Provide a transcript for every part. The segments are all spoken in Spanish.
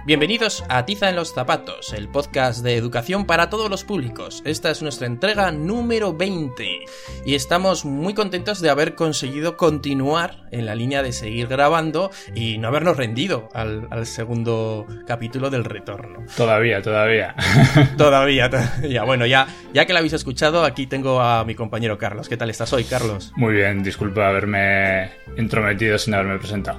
Bienvenidos a Tiza en los Zapatos, el podcast de educación para todos los públicos. Esta es nuestra entrega número 20 y estamos muy contentos de haber conseguido continuar en la línea de seguir grabando y no habernos rendido al segundo capítulo del retorno. Todavía. Todavía. Bueno, ya que la habéis escuchado, aquí tengo a mi compañero Carlos. ¿Qué tal estás hoy, Carlos? Muy bien, disculpa haberme intrometido sin haberme presentado.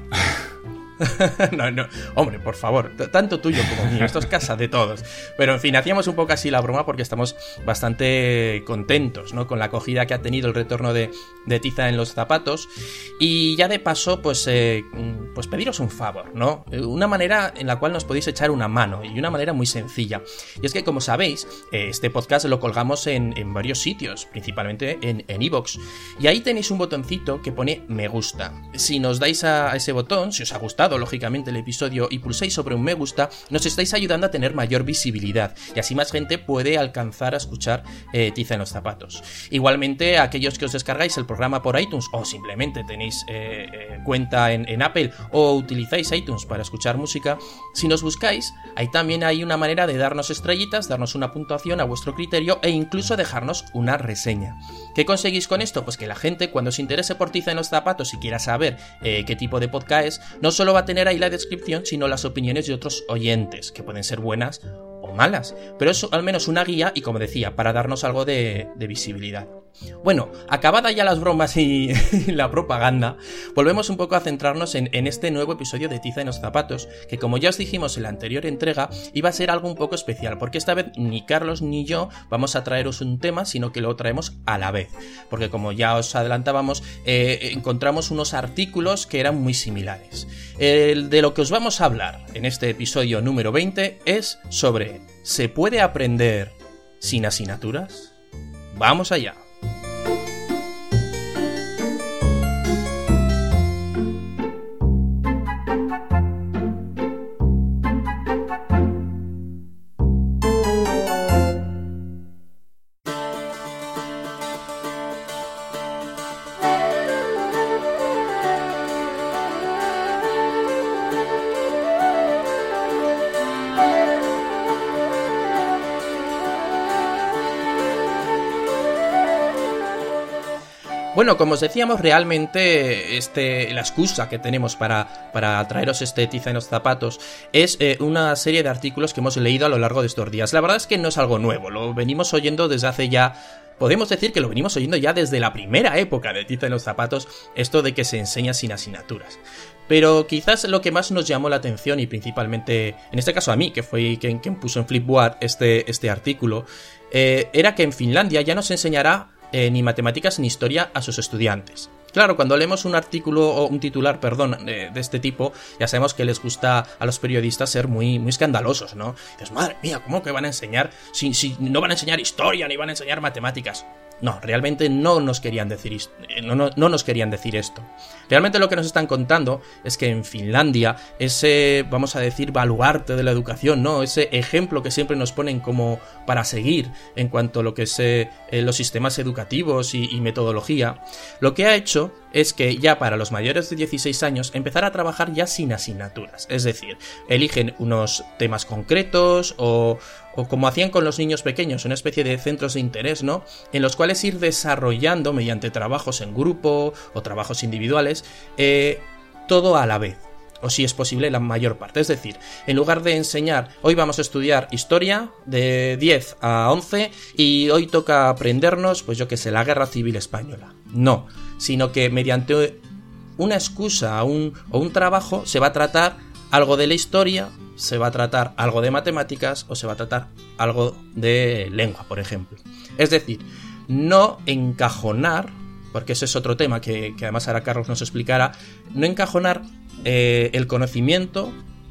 No, hombre, por favor, tanto tuyo como mío, esto es casa de todos. Pero en fin, hacíamos un poco así la broma porque estamos bastante contentos, ¿no? Con la acogida que ha tenido el retorno de Tiza en los Zapatos. Y ya de paso, pues pediros un favor, ¿no? Una manera en la cual nos podéis echar una mano, y una manera muy sencilla. Y es que, como sabéis, este podcast lo colgamos en varios sitios, principalmente en iVoox. Y ahí tenéis un botoncito que pone me gusta. Si nos dais a ese botón, si os ha gustado lógicamente el episodio y pulsáis sobre un me gusta, nos estáis ayudando a tener mayor visibilidad y así más gente puede alcanzar a escuchar Tiza en los Zapatos. Igualmente, aquellos que os descargáis el programa por iTunes o simplemente tenéis cuenta en Apple o utilizáis iTunes para escuchar música, si nos buscáis, ahí también hay una manera de darnos estrellitas, darnos una puntuación a vuestro criterio e incluso dejarnos una reseña. ¿Qué conseguís con esto? Pues que la gente, cuando se interese por Tiza en los Zapatos y quiera saber qué tipo de podcast es, no solo va a tener ahí la descripción, sino las opiniones de otros oyentes, que pueden ser buenas o malas, pero es al menos una guía y, como decía, para darnos algo de visibilidad. Bueno, acabada ya las bromas y la propaganda, volvemos un poco a centrarnos en este nuevo episodio de Tiza en los Zapatos, que, como ya os dijimos en la anterior entrega, iba a ser algo un poco especial, porque esta vez ni Carlos ni yo vamos a traeros un tema, sino que lo traemos a la vez, porque, como ya os adelantábamos, encontramos unos artículos que eran muy similares. De lo que os vamos a hablar en este episodio número 20 es sobre ¿se puede aprender sin asignaturas? ¡Vamos allá! Bueno, como os decíamos, realmente la excusa que tenemos para traeros este Tiza en los Zapatos es una serie de artículos que hemos leído a lo largo de estos días. La verdad es que no es algo nuevo, lo venimos oyendo desde hace ya... Podemos decir que lo venimos oyendo ya desde la primera época de Tiza en los Zapatos, esto de que se enseña sin asignaturas. Pero quizás lo que más nos llamó la atención, y principalmente, en este caso a mí, que fue quien puso en Flipboard este artículo, era que en Finlandia ya no se enseñará ni matemáticas ni historia a sus estudiantes. Claro, cuando leemos un artículo o un titular, de este tipo, ya sabemos que les gusta a los periodistas ser muy, muy escandalosos, ¿no? Dices, madre mía, ¿cómo que van a enseñar? Si no van a enseñar historia ni van a enseñar matemáticas. No, realmente no nos querían decir no nos querían decir esto. Realmente lo que nos están contando es que en Finlandia ese, vamos a decir, baluarte de la educación, ¿no? Ese ejemplo que siempre nos ponen como para seguir en cuanto a lo que es los sistemas educativos y metodología, lo que ha hecho es que ya para los mayores de 16 años empezar a trabajar ya sin asignaturas. Es decir, eligen unos temas concretos o como hacían con los niños pequeños, una especie de centros de interés, ¿no? En los cuales ir desarrollando mediante trabajos en grupo o trabajos individuales, todo a la vez. O si es posible, la mayor parte. Es decir, en lugar de enseñar, hoy vamos a estudiar historia de 10 a 11 y hoy toca aprendernos, pues yo qué sé, la Guerra Civil Española. No, sino que mediante una excusa o un trabajo se va a tratar algo de la historia, se va a tratar algo de matemáticas o se va a tratar algo de lengua, por ejemplo. Es decir, no encajonar, porque ese es otro tema que además ahora Carlos nos explicará, no encajonar el conocimiento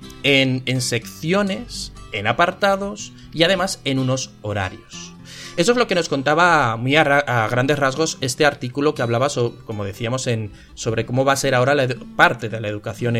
en secciones, en apartados y además en unos horarios. Eso es lo que nos contaba muy a grandes rasgos este artículo que hablaba, como decíamos, sobre cómo va a ser ahora parte de la educación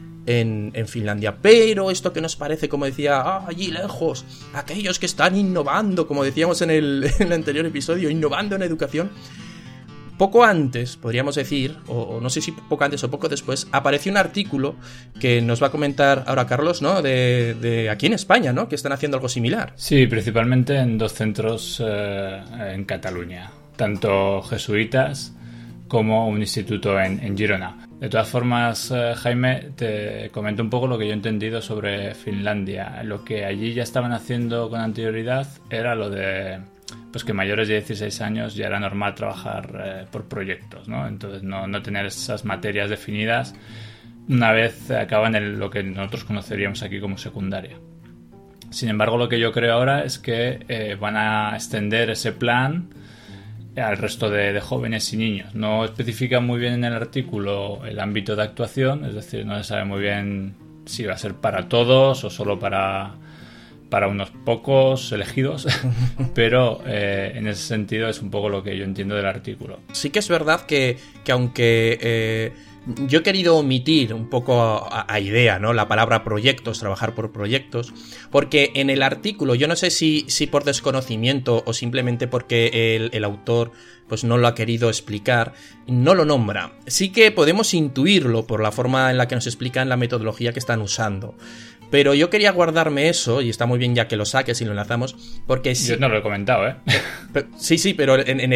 en Finlandia. Pero esto que nos parece, como decía, allí lejos, aquellos que están innovando, como decíamos en el anterior episodio, innovando en educación, poco antes, podríamos decir, o no sé si poco antes o poco después, apareció un artículo que nos va a comentar ahora Carlos, ¿no? De aquí en España, ¿no? Que están haciendo algo similar. Sí, principalmente en 2 centros en Cataluña, tanto jesuitas como un instituto en Girona. De todas formas, Jaime, te comento un poco lo que yo he entendido sobre Finlandia. Lo que allí ya estaban haciendo con anterioridad era lo de pues que mayores de 16 años ya era normal trabajar por proyectos, ¿no? Entonces no tener esas materias definidas una vez acaban lo que nosotros conoceríamos aquí como secundaria. Sin embargo, lo que yo creo ahora es que van a extender ese plan al resto de jóvenes y niños. No especifica muy bien en el artículo el ámbito de actuación, es decir, no se sabe muy bien si va a ser para todos o solo para unos pocos elegidos, pero en ese sentido es un poco lo que yo entiendo del artículo. Sí que es verdad que aunque yo he querido omitir un poco a idea, ¿no? La palabra proyectos, trabajar por proyectos, porque en el artículo, yo no sé si por desconocimiento o simplemente porque el autor pues no lo ha querido explicar, no lo nombra. Sí que podemos intuirlo por la forma en la que nos explican la metodología que están usando. Pero yo quería guardarme eso, y está muy bien ya que lo saques y lo enlazamos, porque sí... Yo no lo he comentado, ¿eh? Sí, pero en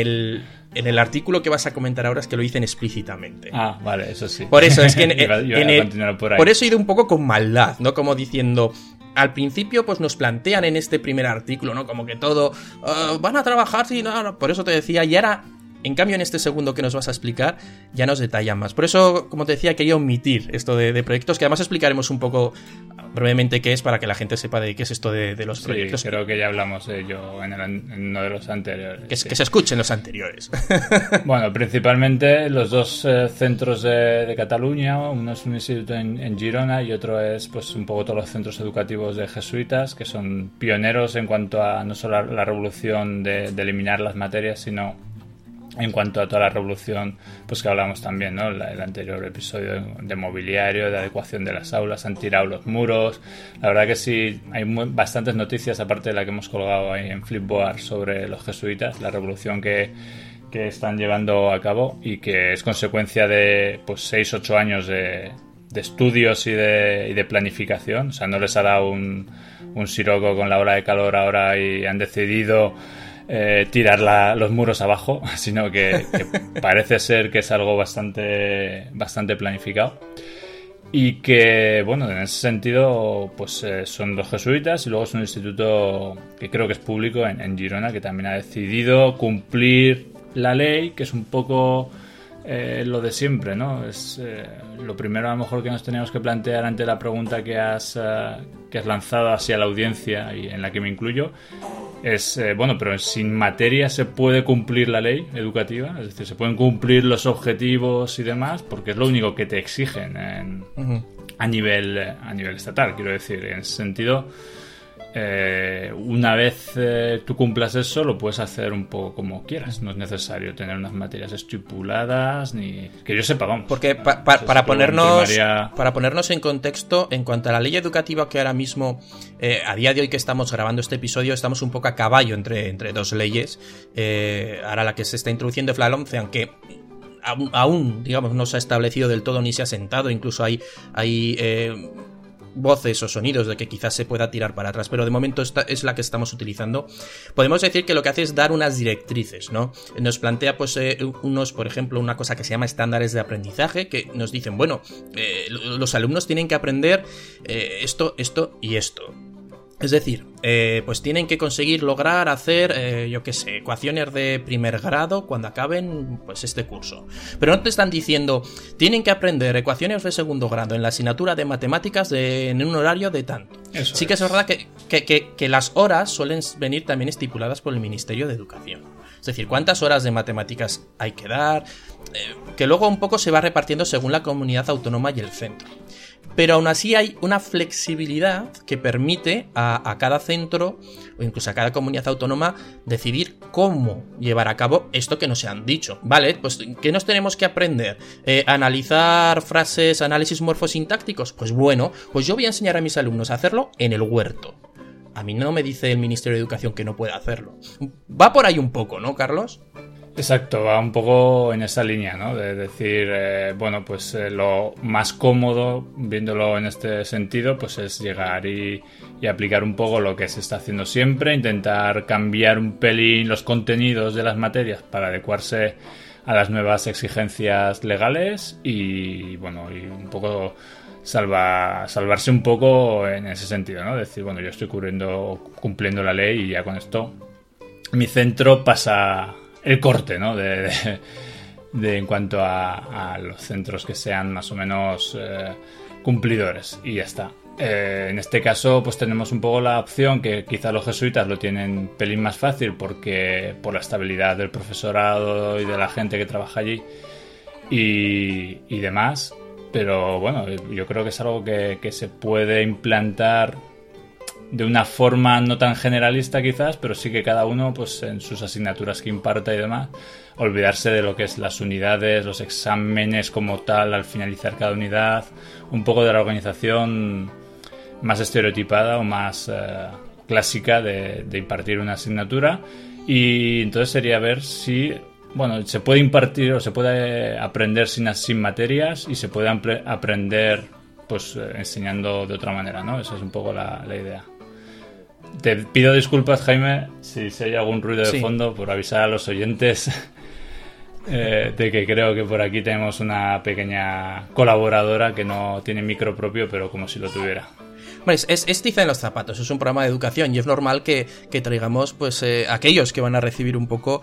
el artículo que vas a comentar ahora es que lo dicen explícitamente. Ah, vale, eso sí. Por eso, es que por eso he ido un poco con maldad, ¿no? Como diciendo... Al principio, pues nos plantean en este primer artículo, ¿no? Como que todo... van a trabajar, sí, no, por eso te decía, y ahora... En cambio, en este segundo que nos vas a explicar, ya nos detallan más. Por eso, como te decía, quería omitir esto de proyectos, que además explicaremos un poco brevemente qué es, para que la gente sepa de qué es esto de los proyectos. Sí, creo que ya hablamos de ello en uno de los anteriores. Que se escuchen los anteriores. Bueno, principalmente los 2 centros de Cataluña, uno es un instituto en Girona y otro es pues un poco todos los centros educativos de jesuitas, que son pioneros en cuanto a no solo la revolución de eliminar las materias, sino en cuanto a toda la revolución pues que hablamos también, ¿no? El anterior episodio de mobiliario, de adecuación de las aulas, han tirado los muros. La verdad que sí, hay bastantes noticias, aparte de la que hemos colgado ahí en Flipboard, sobre los jesuitas, la revolución que están llevando a cabo y que es consecuencia de pues 6-8 años de estudios y de planificación. O sea, no les ha dado un siroco con la ola de calor ahora y han decidido tirar los muros abajo, sino que parece ser que es algo bastante planificado y que, bueno, en ese sentido pues son los jesuitas y luego es un instituto que creo que es público en Girona, que también ha decidido cumplir la ley, que es un poco lo de siempre, ¿no? Es lo primero a lo mejor que nos tenemos que plantear ante la pregunta que has lanzado hacia la audiencia y en la que me incluyo. Es, bueno, pero sin materia se puede cumplir la ley educativa, es decir, se pueden cumplir los objetivos y demás, porque es lo único que te exigen a nivel estatal, quiero decir. En ese sentido, una vez tú cumplas eso, lo puedes hacer un poco como quieras, no es necesario tener unas materias estipuladas, ni que yo sepa, vamos. Porque para ponernos en contexto, en cuanto a la ley educativa que ahora mismo, a día de hoy que estamos grabando este episodio, estamos un poco a caballo entre 2 leyes. Ahora la que se está introduciendo es la LOMCE, aunque aún, digamos, no se ha establecido del todo ni se ha sentado, incluso hay voces o sonidos de que quizás se pueda tirar para atrás, pero de momento esta es la que estamos utilizando. Podemos decir que lo que hace es dar unas directrices, ¿no? Nos plantea pues por ejemplo, una cosa que se llama estándares de aprendizaje, que nos dicen, bueno, los alumnos tienen que aprender esto y esto. Es decir, pues tienen que conseguir lograr hacer, yo qué sé, ecuaciones de primer grado cuando acaben pues este curso. Pero no te están diciendo, tienen que aprender ecuaciones de segundo grado en la asignatura de matemáticas en un horario de tanto. Eso sí que es verdad que las horas suelen venir también estipuladas por el Ministerio de Educación. Es decir, cuántas horas de matemáticas hay que dar, que luego un poco se va repartiendo según la comunidad autónoma y el centro. Pero aún así hay una flexibilidad que permite a cada centro o incluso a cada comunidad autónoma decidir cómo llevar a cabo esto que nos han dicho. Vale, pues ¿qué nos tenemos que aprender? ¿Analizar frases, análisis morfosintácticos? Pues bueno, pues yo voy a enseñar a mis alumnos a hacerlo en el huerto. A mí no me dice el Ministerio de Educación que no pueda hacerlo. Va por ahí un poco, ¿no, Carlos? Exacto, va un poco en esa línea, ¿no? De decir, bueno, pues lo más cómodo, viéndolo en este sentido, pues es llegar y aplicar un poco lo que se está haciendo siempre, intentar cambiar un pelín los contenidos de las materias para adecuarse a las nuevas exigencias legales y, bueno, y un poco salvarse un poco en ese sentido, ¿no? Decir, bueno, yo estoy cumpliendo la ley y ya con esto mi centro pasa el corte, ¿no? De en cuanto a los centros que sean más o menos cumplidores y ya está. En este caso pues tenemos un poco la opción que quizá los jesuitas lo tienen un pelín más fácil porque por la estabilidad del profesorado y de la gente que trabaja allí y demás, pero bueno, yo creo que es algo que se puede implantar de una forma no tan generalista quizás, pero sí que cada uno pues en sus asignaturas que imparta y demás, olvidarse de lo que es las unidades, los exámenes como tal al finalizar cada unidad, un poco de la organización más estereotipada o más clásica de impartir una asignatura. Y entonces sería ver si, bueno, se puede impartir o se puede aprender sin materias y se puede aprender pues enseñando de otra manera, ¿no? Esa es un poco la idea. Te pido disculpas, Jaime, si hay algún ruido de fondo, por avisar a los oyentes de que creo que por aquí tenemos una pequeña colaboradora que no tiene micro propio, pero como si lo tuviera. Bueno, es tiza en los zapatos, es un programa de educación y es normal que traigamos pues aquellos que van a recibir un poco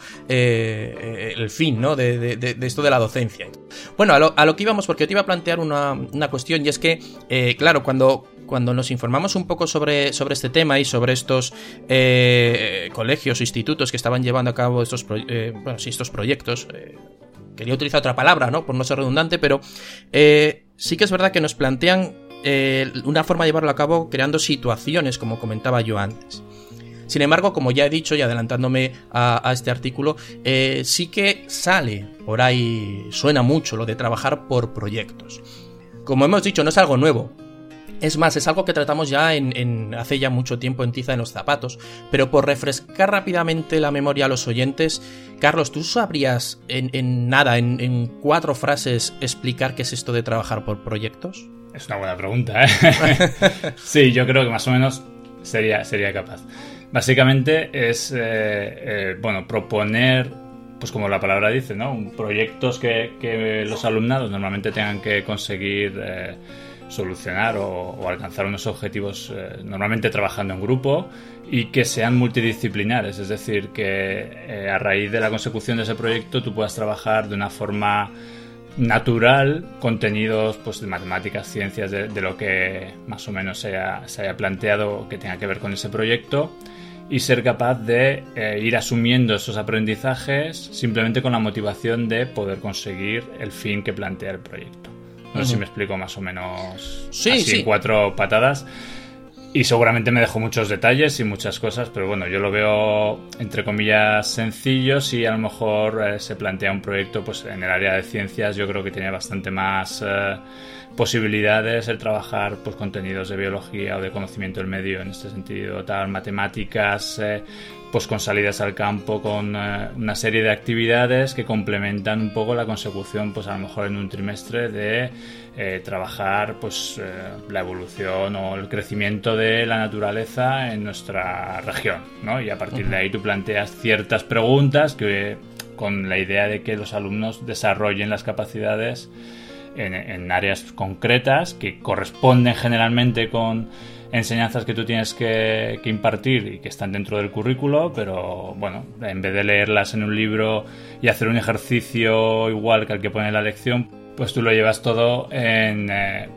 el fin, ¿no? de esto de la docencia. Bueno, a lo que íbamos, porque te iba a plantear una cuestión, y es que, claro, cuando nos informamos un poco sobre este tema y sobre estos colegios o institutos que estaban llevando a cabo estos proyectos, quería utilizar otra palabra, ¿no? Por no ser redundante, pero sí que es verdad que nos plantean una forma de llevarlo a cabo creando situaciones, como comentaba yo antes. Sin embargo, como ya he dicho y adelantándome a este artículo, sí que sale por ahí, suena mucho lo de trabajar por proyectos. Como hemos dicho, no es algo nuevo. Es más, es algo que tratamos ya hace ya mucho tiempo en Tiza en los zapatos. Pero por refrescar rápidamente la memoria a los oyentes, Carlos, ¿tú sabrías en 4 frases explicar qué es esto de trabajar por proyectos? Es una buena pregunta, ¿eh? Sí, yo creo que más o menos sería capaz. Básicamente es proponer, pues como la palabra dice, ¿no? Proyectos que los alumnados normalmente tengan que conseguir solucionar o alcanzar unos objetivos, normalmente trabajando en grupo, y que sean multidisciplinares, es decir, que a raíz de la consecución de ese proyecto tú puedas trabajar de una forma natural contenidos pues de matemáticas, ciencias, de lo que más o menos se haya planteado que tenga que ver con ese proyecto, y ser capaz de ir asumiendo esos aprendizajes simplemente con la motivación de poder conseguir el fin que plantea el proyecto. No sé si me explico más o menos en 4 patadas. Y seguramente me dejo muchos detalles y muchas cosas, pero bueno, yo lo veo entre comillas sencillo. Si a lo mejor se plantea un proyecto pues en el área de ciencias, yo creo que tiene bastante más posibilidades el trabajar pues contenidos de biología o de conocimiento del medio en este sentido, tal, matemáticas, pues con salidas al campo, con una serie de actividades que complementan un poco la consecución, pues a lo mejor en un trimestre de trabajar pues la evolución o el crecimiento de la naturaleza en nuestra región, ¿no? Y a partir de ahí tú planteas ciertas preguntas que con la idea de que los alumnos desarrollen las capacidades en áreas concretas que corresponden generalmente con enseñanzas que tú tienes que impartir y que están dentro del currículo, pero bueno, en vez de leerlas en un libro y hacer un ejercicio igual que el que pone la lección, pues tú lo llevas todo en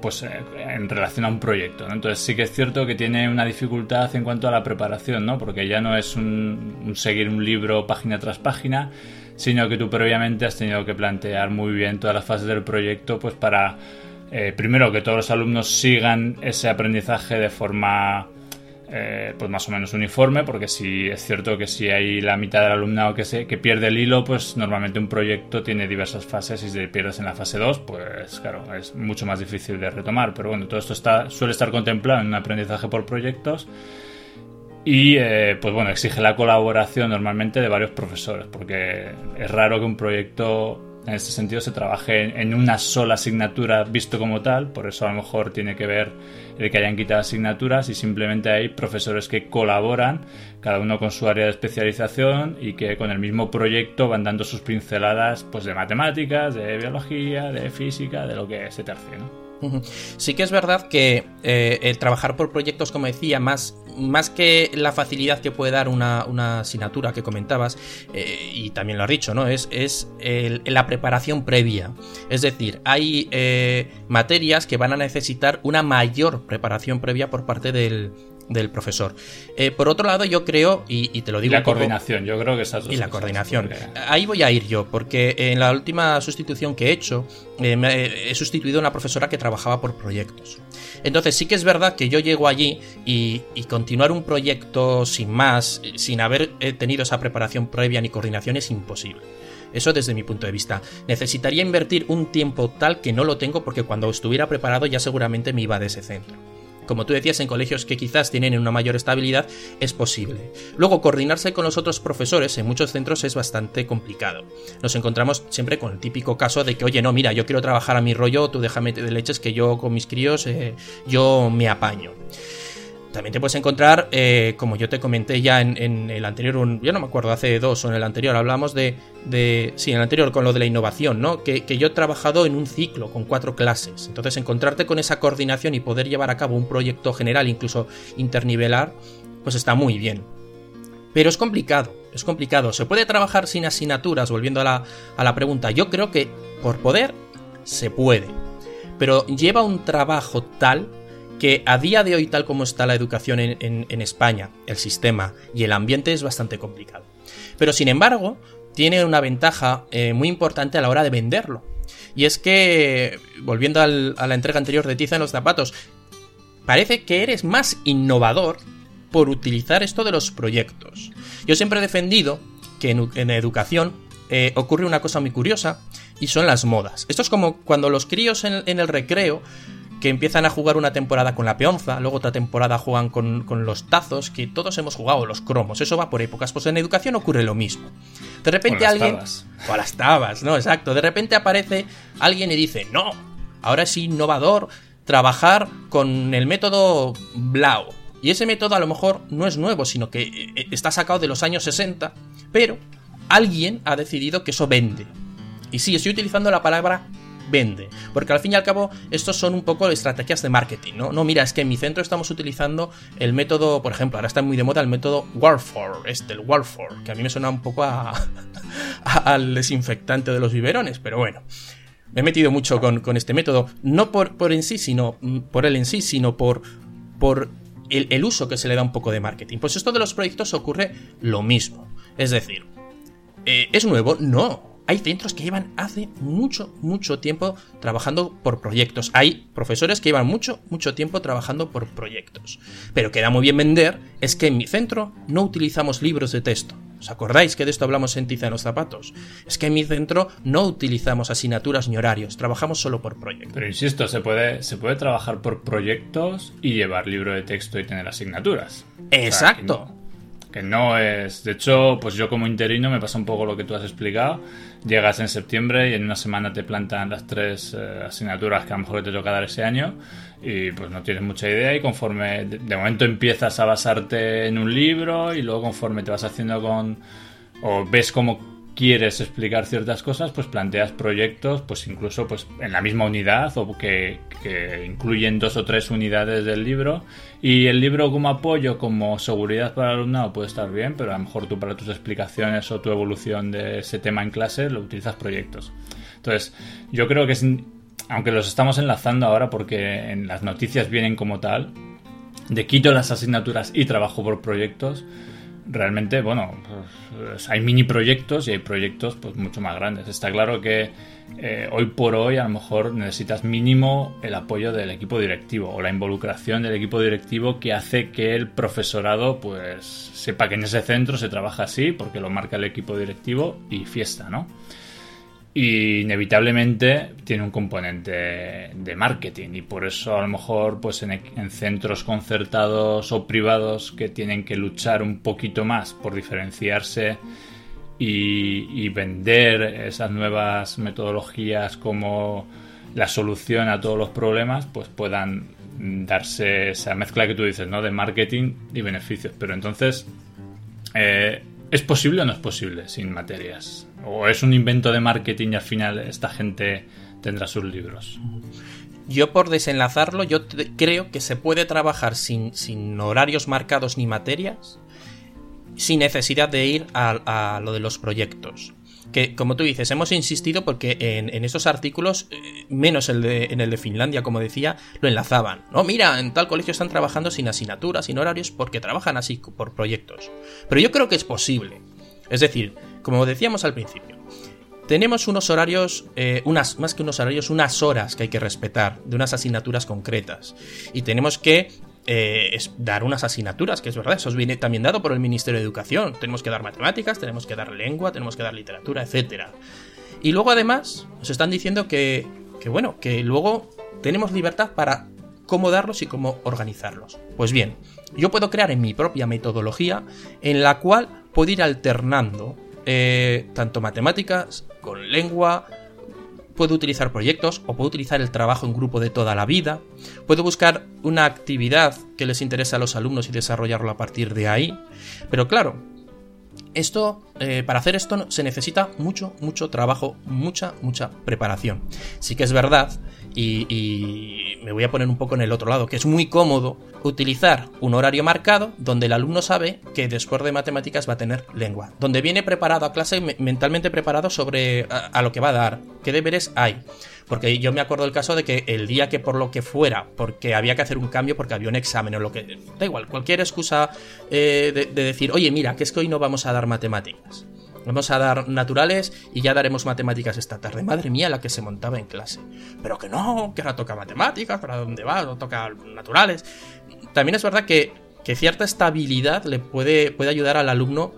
relación a un proyecto, ¿no? Entonces sí que es cierto que tiene una dificultad en cuanto a la preparación, ¿no? Porque ya no es un seguir un libro página tras página, sino que tú previamente has tenido que plantear muy bien todas las fases del proyecto, pues para primero que todos los alumnos sigan ese aprendizaje de forma pues más o menos uniforme, porque si es cierto que si hay la mitad del alumnado que pierde el hilo, pues normalmente un proyecto tiene diversas fases y si te pierdes en la fase 2, pues claro, es mucho más difícil de retomar. Pero bueno, todo esto suele estar contemplado en un aprendizaje por proyectos. Y pues bueno, exige la colaboración normalmente de varios profesores, porque es raro que un proyecto en este sentido se trabaje en una sola asignatura visto como tal. Por eso a lo mejor tiene que ver el que hayan quitado asignaturas y simplemente hay profesores que colaboran, cada uno con su área de especialización, y que con el mismo proyecto van dando sus pinceladas pues de matemáticas, de biología, de física, de lo que se tercie, ¿no? Sí que es verdad que el trabajar por proyectos, como decía, más que la facilidad que puede dar una asignatura que comentabas, y también lo has dicho, ¿no? Es la preparación previa. Es decir, hay materias que van a necesitar una mayor preparación previa por parte del profesor. Por otro lado, yo creo, y te lo digo, y la coordinación, yo creo que esas dos y la cosas, coordinación. porque... Ahí voy a ir yo, porque en la última sustitución que he hecho, he sustituido a una profesora que trabajaba por proyectos. Entonces sí que es verdad que yo llego allí y continuar un proyecto sin más, sin haber tenido esa preparación previa ni coordinación, es imposible. Eso desde mi punto de vista. Necesitaría invertir un tiempo tal que no lo tengo, porque cuando estuviera preparado ya seguramente me iba de ese centro. Como tú decías, en colegios que quizás tienen una mayor estabilidad, es posible. Luego, coordinarse con los otros profesores en muchos centros es bastante complicado. Nos encontramos siempre con el típico caso de que, oye, no, mira, yo quiero trabajar a mi rollo, tú déjame de leches que yo con mis críos, yo me apaño. También te puedes encontrar, como yo te comenté ya en el anterior, yo no me acuerdo, hace 2 o en el anterior, hablamos sí, en el anterior con lo de la innovación, ¿no? Que yo he trabajado en un ciclo con 4 clases. Entonces, encontrarte con esa coordinación y poder llevar a cabo un proyecto general, incluso internivelar, pues está muy bien. Pero es complicado. Se puede trabajar sin asignaturas, volviendo a la pregunta. Yo creo que por poder se puede, pero lleva un trabajo tal que a día de hoy, tal como está la educación en España, el sistema y el ambiente, es bastante complicado. Pero sin embargo, tiene una ventaja muy importante a la hora de venderlo. Y es que, volviendo a la entrega anterior de Tiza en los zapatos, parece que eres más innovador por utilizar esto de los proyectos. Yo siempre he defendido que en educación ocurre una cosa muy curiosa, y son las modas. Esto es como cuando los críos en el recreo, que empiezan a jugar una temporada con la peonza, luego otra temporada juegan con los tazos, que todos hemos jugado, los cromos, eso va por épocas. Pues en educación ocurre lo mismo. De repente alguien... O a las tabas, ¿no? Exacto. De repente aparece alguien y dice, no, ahora es innovador trabajar con el método Blau. Y ese método a lo mejor no es nuevo, sino que está sacado de los años 60, pero alguien ha decidido que eso vende. Y sí, estoy utilizando la palabra vende, porque al fin y al cabo estos son un poco estrategias de marketing, ¿no? No, mira, es que en mi centro estamos utilizando el método, por ejemplo, ahora está muy de moda el método Warfare, el Warfare, que a mí me suena un poco al desinfectante de los biberones, pero bueno, me he metido mucho con este método, no por él en sí, sino por el uso que se le da un poco de marketing. Pues esto de los proyectos ocurre lo mismo, es decir, ¿es nuevo? No. Hay centros que llevan hace mucho tiempo trabajando por proyectos. Hay profesores que llevan mucho tiempo trabajando por proyectos. Pero queda muy bien vender, es que en mi centro no utilizamos libros de texto. ¿Os acordáis que de esto hablamos en Tiza en los zapatos? Es que en mi centro no utilizamos asignaturas ni horarios, trabajamos solo por proyectos. Pero insisto, se puede trabajar por proyectos y llevar libro de texto y tener asignaturas. Exacto. O sea, que no es... De hecho, pues yo como interino me pasa un poco lo que tú has explicado. Llegas en septiembre y en una semana te plantan las 3 asignaturas que a lo mejor te toca dar ese año y pues no tienes mucha idea, y conforme de momento empiezas a basarte en un libro y luego conforme te vas haciendo o ves cómo quieres explicar ciertas cosas, pues planteas proyectos, pues incluso pues en la misma unidad, o que incluyen 2 o 3 unidades del libro, y el libro como apoyo, como seguridad para el alumnado puede estar bien, pero a lo mejor tú para tus explicaciones o tu evolución de ese tema en clase lo utilizas proyectos. Entonces yo creo que aunque los estamos enlazando ahora porque en las noticias vienen como tal, de quito las asignaturas y trabajo por proyectos, realmente, bueno, pues hay mini proyectos y hay proyectos pues mucho más grandes. Está claro que hoy por hoy a lo mejor necesitas mínimo el apoyo del equipo directivo o la involucración del equipo directivo, que hace que el profesorado pues sepa que en ese centro se trabaja así porque lo marca el equipo directivo y fiesta, ¿no? y inevitablemente tiene un componente de marketing, y por eso a lo mejor pues en centros concertados o privados que tienen que luchar un poquito más por diferenciarse y vender esas nuevas metodologías como la solución a todos los problemas, pues puedan darse esa mezcla que tú dices, ¿no?, de marketing y beneficios. Pero entonces, ¿es posible o no es posible sin materias? ¿O es un invento de marketing y al final esta gente tendrá sus libros? Yo, por desenlazarlo, creo que se puede trabajar sin horarios marcados ni materias, sin necesidad de ir a lo de los proyectos. Que, como tú dices, hemos insistido porque en esos artículos, menos en el de Finlandia, como decía, lo enlazaban. No, mira, en tal colegio están trabajando sin asignaturas, sin horarios, porque trabajan así por proyectos. Pero yo creo que es posible. Es decir, como decíamos al principio, tenemos unos horarios, más que unos horarios, unas horas que hay que respetar de unas asignaturas concretas. Y tenemos que dar unas asignaturas, que es verdad, eso viene también dado por el Ministerio de Educación. Tenemos que dar matemáticas, tenemos que dar lengua, tenemos que dar literatura, etcétera. Y luego además nos están diciendo que luego tenemos libertad para cómo darlos y cómo organizarlos. Pues bien, yo puedo crear en mi propia metodología en la cual puedo ir alternando tanto matemáticas con lengua. Puedo utilizar proyectos o puedo utilizar el trabajo en grupo de toda la vida. Puedo buscar una actividad que les interese a los alumnos y desarrollarlo a partir de ahí. Pero claro, para hacer esto se necesita mucho trabajo, mucha preparación. Sí que es verdad, y me voy a poner un poco en el otro lado, que es muy cómodo utilizar un horario marcado donde el alumno sabe que después de matemáticas va a tener lengua, donde viene preparado a clase, mentalmente preparado sobre a lo que va a dar, qué deberes hay. Porque yo me acuerdo del caso de que el día que por lo que fuera, porque había que hacer un cambio, porque había un examen o lo que... Da igual, cualquier excusa de decir, oye, mira, que es que hoy no vamos a dar matemáticas. Vamos a dar naturales y ya daremos matemáticas esta tarde. Madre mía, la que se montaba en clase. Pero que no, que ahora toca matemáticas, ¿para dónde va? No toca naturales. También es verdad que cierta estabilidad le puede ayudar al alumno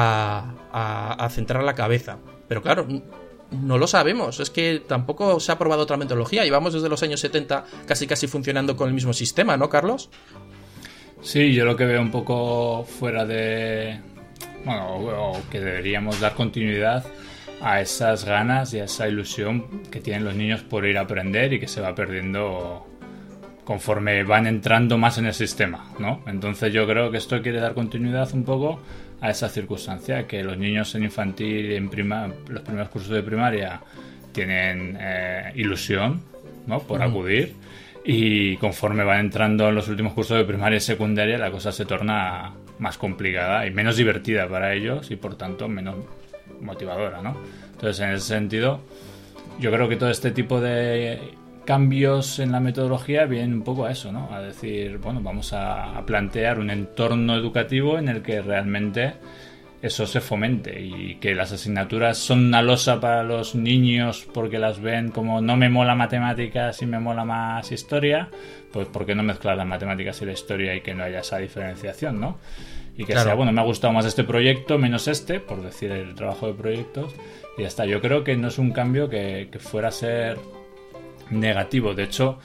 a centrar la cabeza. Pero claro, no lo sabemos. Es que tampoco se ha probado otra metodología. Llevamos desde los años 70 casi funcionando con el mismo sistema, ¿no, Carlos? Sí, yo lo que veo un poco fuera de... Bueno, o que deberíamos dar continuidad a esas ganas y a esa ilusión que tienen los niños por ir a aprender y que se va perdiendo conforme van entrando más en el sistema, ¿no? Entonces yo creo que esto quiere dar continuidad un poco a esa circunstancia, que los niños en infantil y los primeros cursos de primaria tienen ilusión, ¿no?, por acudir, y conforme van entrando en los últimos cursos de primaria y secundaria la cosa se torna más complicada y menos divertida para ellos y por tanto menos motivadora, ¿no? Entonces, en ese sentido, yo creo que todo este tipo de cambios en la metodología vienen un poco a eso, ¿no? A decir, bueno, vamos a plantear un entorno educativo en el que realmente eso se fomente, y que las asignaturas son una losa para los niños porque las ven como no me mola matemáticas y me mola más historia, pues ¿por qué no mezclar las matemáticas y la historia y que no haya esa diferenciación, ¿no? Y que sea, bueno, me ha gustado más este proyecto menos este, por decir el trabajo de proyectos, y ya está. Yo creo que no es un cambio que fuera a ser negativo. De hecho,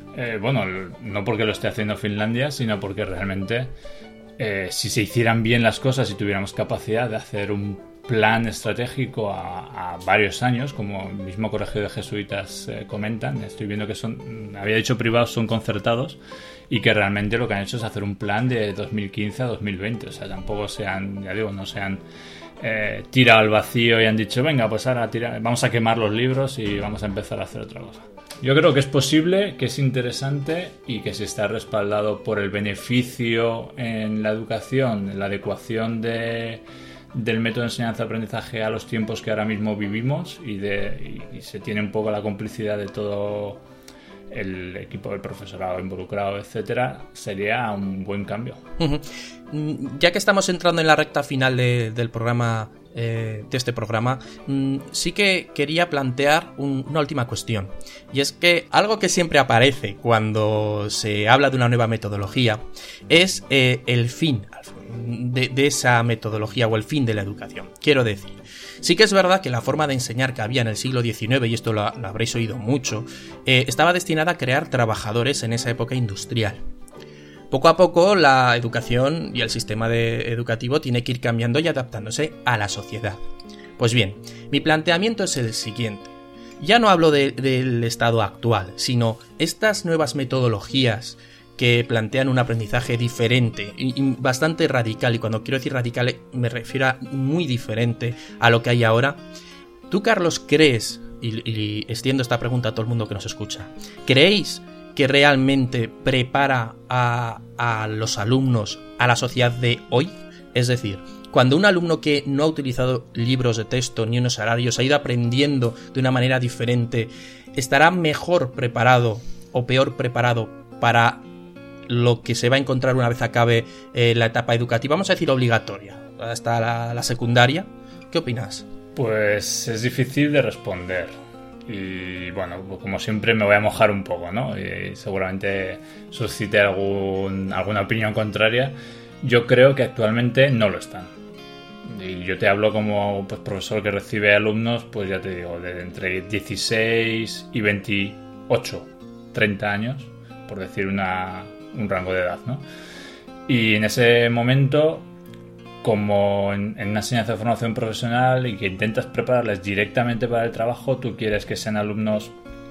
no porque lo esté haciendo Finlandia, sino porque realmente si se hicieran bien las cosas y tuviéramos capacidad de hacer un plan estratégico a varios años, como el mismo colegio de jesuitas comentan, estoy viendo que había dicho privados, son concertados, y que realmente lo que han hecho es hacer un plan de 2015 a 2020, o sea, tampoco no se han tirado al vacío y han dicho, venga, pues ahora vamos a quemar los libros y vamos a empezar a hacer otra cosa. Yo creo que es posible, que es interesante y que si está respaldado por el beneficio en la educación, en la adecuación del método de enseñanza-aprendizaje a los tiempos que ahora mismo vivimos y se tiene un poco la complicidad de todo el equipo del profesorado involucrado, etcétera, sería un buen cambio. Ya que estamos entrando en la recta final del programa, de este programa, sí que quería plantear una última cuestión, y es que algo que siempre aparece cuando se habla de una nueva metodología es el fin de esa metodología o el fin de la educación. Quiero decir, Sí que es verdad que la forma de enseñar que había en el siglo XIX, y esto lo habréis oído mucho, estaba destinada a crear trabajadores en esa época industrial. Poco a poco la educación y el sistema educativo tiene que ir cambiando y adaptándose a la sociedad. Pues bien, mi planteamiento es el siguiente. Ya no hablo del estado actual, sino estas nuevas metodologías que plantean un aprendizaje diferente y bastante radical, y cuando quiero decir radical me refiero a muy diferente a lo que hay ahora. ¿Tú, Carlos, crees, y extiendo esta pregunta a todo el mundo que nos escucha, creéis que realmente prepara a los alumnos a la sociedad de hoy? Es decir, cuando un alumno que no ha utilizado libros de texto ni unos horarios ha ido aprendiendo de una manera diferente, ¿estará mejor preparado o peor preparado para lo que se va a encontrar una vez acabe la etapa educativa, vamos a decir obligatoria, hasta la secundaria? ¿Qué opinas? Pues es difícil de responder. Y bueno, pues como siempre me voy a mojar un poco, ¿no? Y seguramente suscite alguna opinión contraria. Yo creo que actualmente no lo están. Y yo te hablo como pues, profesor que recibe alumnos, pues ya te digo, de entre 16 y 28, 30 años, por decir un rango de edad, ¿no? Y en ese momento, como en una enseñanza de formación profesional y que intentas prepararles directamente para el trabajo, tú quieres que sean alumnos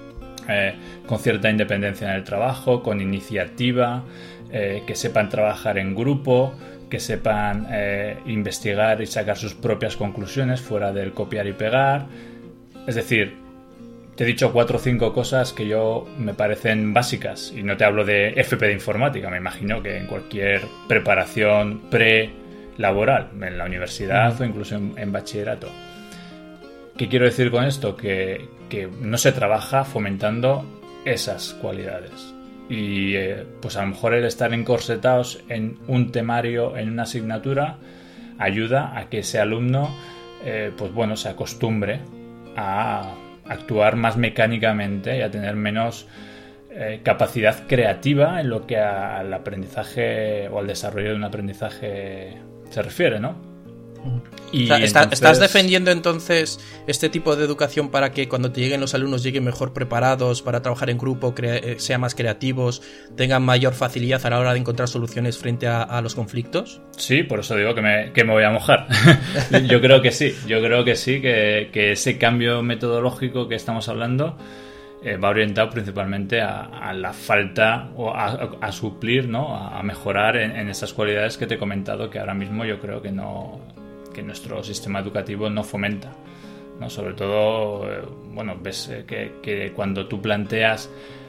con cierta independencia en el trabajo, con iniciativa, que sepan trabajar en grupo, que sepan investigar y sacar sus propias conclusiones fuera del copiar y pegar. Es decir, te he dicho 4 o 5 cosas que yo me parecen básicas, y no te hablo de FP de informática, me imagino que en cualquier preparación pre-laboral, en la universidad o incluso en bachillerato. ¿Qué quiero decir con esto? Que no se trabaja fomentando esas cualidades. Y pues a lo mejor el estar encorsetados en un temario, en una asignatura, ayuda a que ese alumno pues bueno, se acostumbre a actuar más mecánicamente y a tener menos capacidad creativa en lo que al aprendizaje o al desarrollo de un aprendizaje se refiere, ¿no? Y o sea, ¿estás defendiendo entonces este tipo de educación para que cuando te lleguen los alumnos lleguen mejor preparados para trabajar en grupo, sean más creativos, tengan mayor facilidad a la hora de encontrar soluciones frente a los conflictos? Sí, por eso digo que me voy a mojar. Yo creo que sí, que ese cambio metodológico que estamos hablando va orientado principalmente a la falta o a suplir, ¿no? A mejorar en esas cualidades que te he comentado, que ahora mismo yo creo que nuestro sistema educativo no fomenta, ¿no? Sobre todo, bueno, ves que cuando tú planteas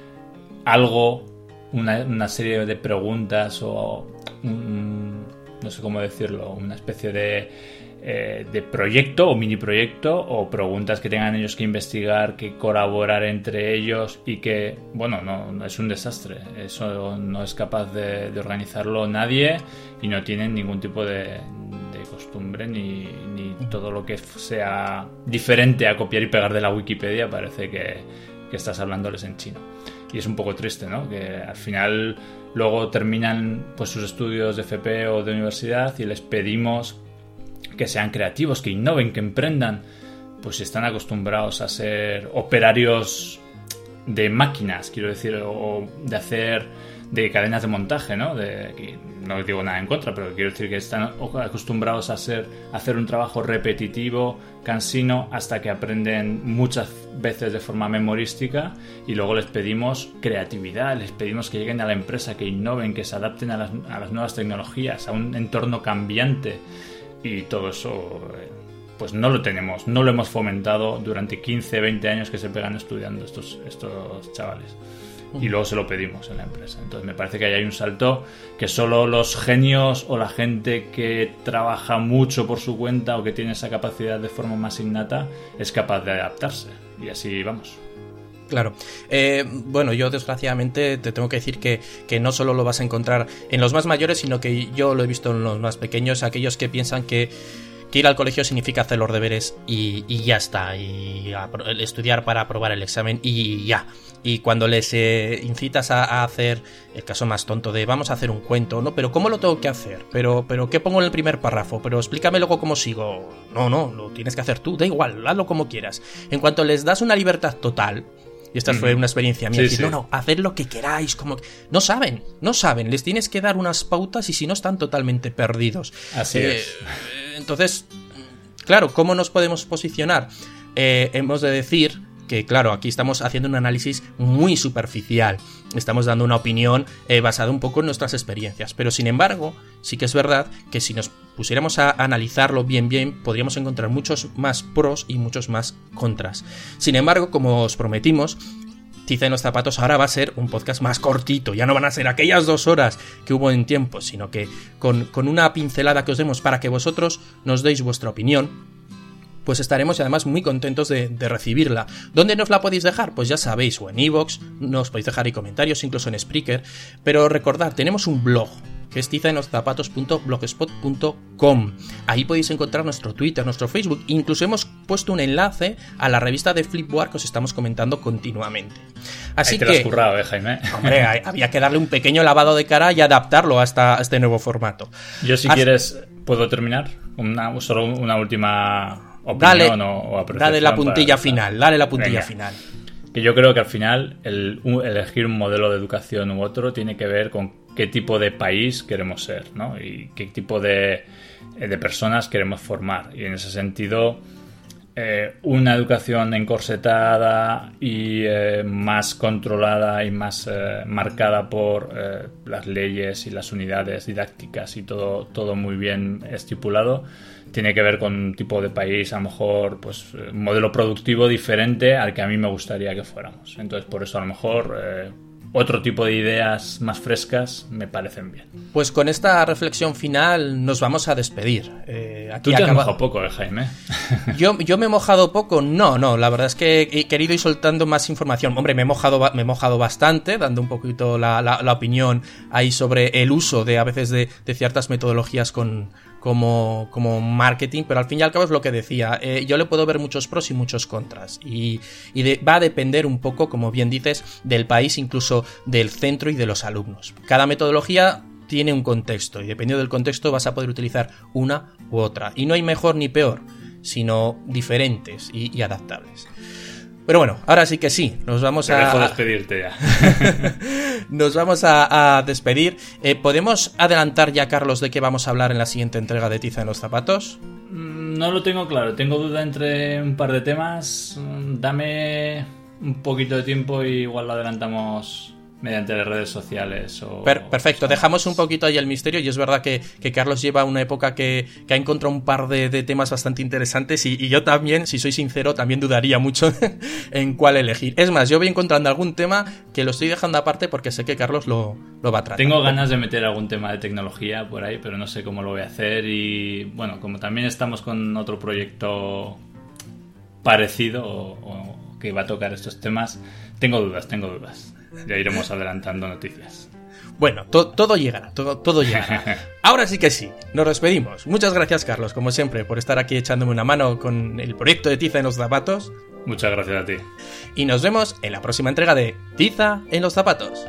algo, una serie de preguntas o no sé cómo decirlo, una especie de proyecto o mini proyecto o preguntas que tengan ellos que investigar, que colaborar entre ellos, y que, bueno, no es un desastre. Eso no es capaz de organizarlo nadie, y no tienen ningún tipo de costumbre ni todo lo que sea diferente a copiar y pegar de la Wikipedia. Parece que estás hablándoles en chino. Y es un poco triste, ¿no? Que al final luego terminan pues sus estudios de FP o de universidad y les pedimos que sean creativos, que innoven, que emprendan. Pues si están acostumbrados a ser operarios de máquinas, quiero decir, o de cadenas de montaje, ¿no? No digo nada en contra, pero quiero decir que están acostumbrados a hacer un trabajo repetitivo, cansino, hasta que aprenden muchas veces de forma memorística, y luego les pedimos creatividad, les pedimos que lleguen a la empresa, que innoven, que se adapten a las nuevas tecnologías, a un entorno cambiante, y todo eso pues no lo tenemos, no lo hemos fomentado durante 15, 20 años que se pegan estudiando estos chavales. Y luego se lo pedimos en la empresa. Entonces me parece que ahí hay un salto que solo los genios o la gente que trabaja mucho por su cuenta o que tiene esa capacidad de forma más innata es capaz de adaptarse. Y así vamos. Claro. Bueno, yo desgraciadamente te tengo que decir que no solo lo vas a encontrar en los más mayores, sino que yo lo he visto en los más pequeños, aquellos que piensan que que ir al colegio significa hacer los deberes y ya está, y estudiar para aprobar el examen y ya. Y cuando les incitas a hacer el caso más tonto de vamos a hacer un cuento, ¿no? Pero ¿cómo lo tengo que hacer? Pero ¿qué pongo en el primer párrafo? Pero explícame luego cómo sigo. No, lo tienes que hacer tú, da igual, hazlo como quieras. En cuanto les das una libertad total, y esta fue una experiencia mía, decir, no, haced lo que queráis, como... No saben, les tienes que dar unas pautas y si no están totalmente perdidos. Así es. Entonces, claro, ¿cómo nos podemos posicionar? Hemos de decir que, claro, aquí estamos haciendo un análisis muy superficial, estamos dando una opinión basada un poco en nuestras experiencias, pero sin embargo, sí que es verdad que si nos pusiéramos a analizarlo bien, podríamos encontrar muchos más pros y muchos más contras. Sin embargo, como os prometimos, Tiza en los zapatos ahora va a ser un podcast más cortito, ya no van a ser aquellas 2 horas que hubo en tiempo, sino que con una pincelada que os demos para que vosotros nos deis vuestra opinión, pues estaremos además muy contentos de recibirla. ¿Dónde nos la podéis dejar? Pues ya sabéis, o en iVoox, nos podéis dejar ahí comentarios, incluso en Spreaker, pero recordad, tenemos un blog, que es tizaenloszapatos.blogspot.com. Ahí podéis encontrar nuestro Twitter, nuestro Facebook, incluso hemos puesto un enlace a la revista de Flipboard que os estamos comentando continuamente. Así te lo has currado, Jaime. Hombre, había que darle un pequeño lavado de cara y adaptarlo a este nuevo formato. Yo, si quieres, ¿puedo terminar? Solo una última opinión o apreciación. Dale la puntilla final. Que yo creo que al final elegir un modelo de educación u otro tiene que ver con qué tipo de país queremos ser, ¿no? Y qué tipo de personas queremos formar. Y en ese sentido, una educación encorsetada y más controlada y más marcada por las leyes y las unidades didácticas y todo muy bien estipulado, tiene que ver con un tipo de país, a lo mejor, pues un modelo productivo diferente al que a mí me gustaría que fuéramos. Entonces, por eso a lo mejor otro tipo de ideas más frescas me parecen bien. Pues con esta reflexión final nos vamos a despedir. Tú te has mojado poco, Jaime. Yo me he mojado poco. No, la verdad es que he querido ir soltando más información. Hombre, me he mojado bastante, dando un poquito la opinión ahí sobre el uso a veces de ciertas metodologías como marketing, pero al fin y al cabo es lo que decía, yo le puedo ver muchos pros y muchos contras, y va a depender un poco, como bien dices, del país, incluso del centro y de los alumnos. Cada metodología tiene un contexto, y dependiendo del contexto vas a poder utilizar una u otra, y no hay mejor ni peor, sino diferentes y adaptables. Pero bueno, ahora sí que sí, nos vamos a... dejo despedirte ya. Nos vamos a despedir. ¿Podemos adelantar ya, Carlos, de qué vamos a hablar en la siguiente entrega de Tiza en los zapatos? No lo tengo claro, tengo duda entre un par de temas. Dame un poquito de tiempo y igual lo adelantamos mediante las redes sociales. Perfecto, dejamos un poquito ahí el misterio, y es verdad que Carlos lleva una época que ha encontrado un par de temas bastante interesantes, y yo también, si soy sincero, también dudaría mucho en cuál elegir. Es más, yo voy encontrando algún tema que lo estoy dejando aparte porque sé que Carlos lo va a tratar. Tengo ganas de meter algún tema de tecnología por ahí, pero no sé cómo lo voy a hacer, y bueno, como también estamos con otro proyecto parecido o que va a tocar estos temas, tengo dudas. Ya iremos adelantando noticias. Bueno, todo llegará, todo llegará. Ahora sí que sí, nos despedimos. Muchas gracias, Carlos, como siempre, por estar aquí echándome una mano con el proyecto de Tiza en los zapatos. Muchas gracias a ti. Y nos vemos en la próxima entrega de Tiza en los zapatos.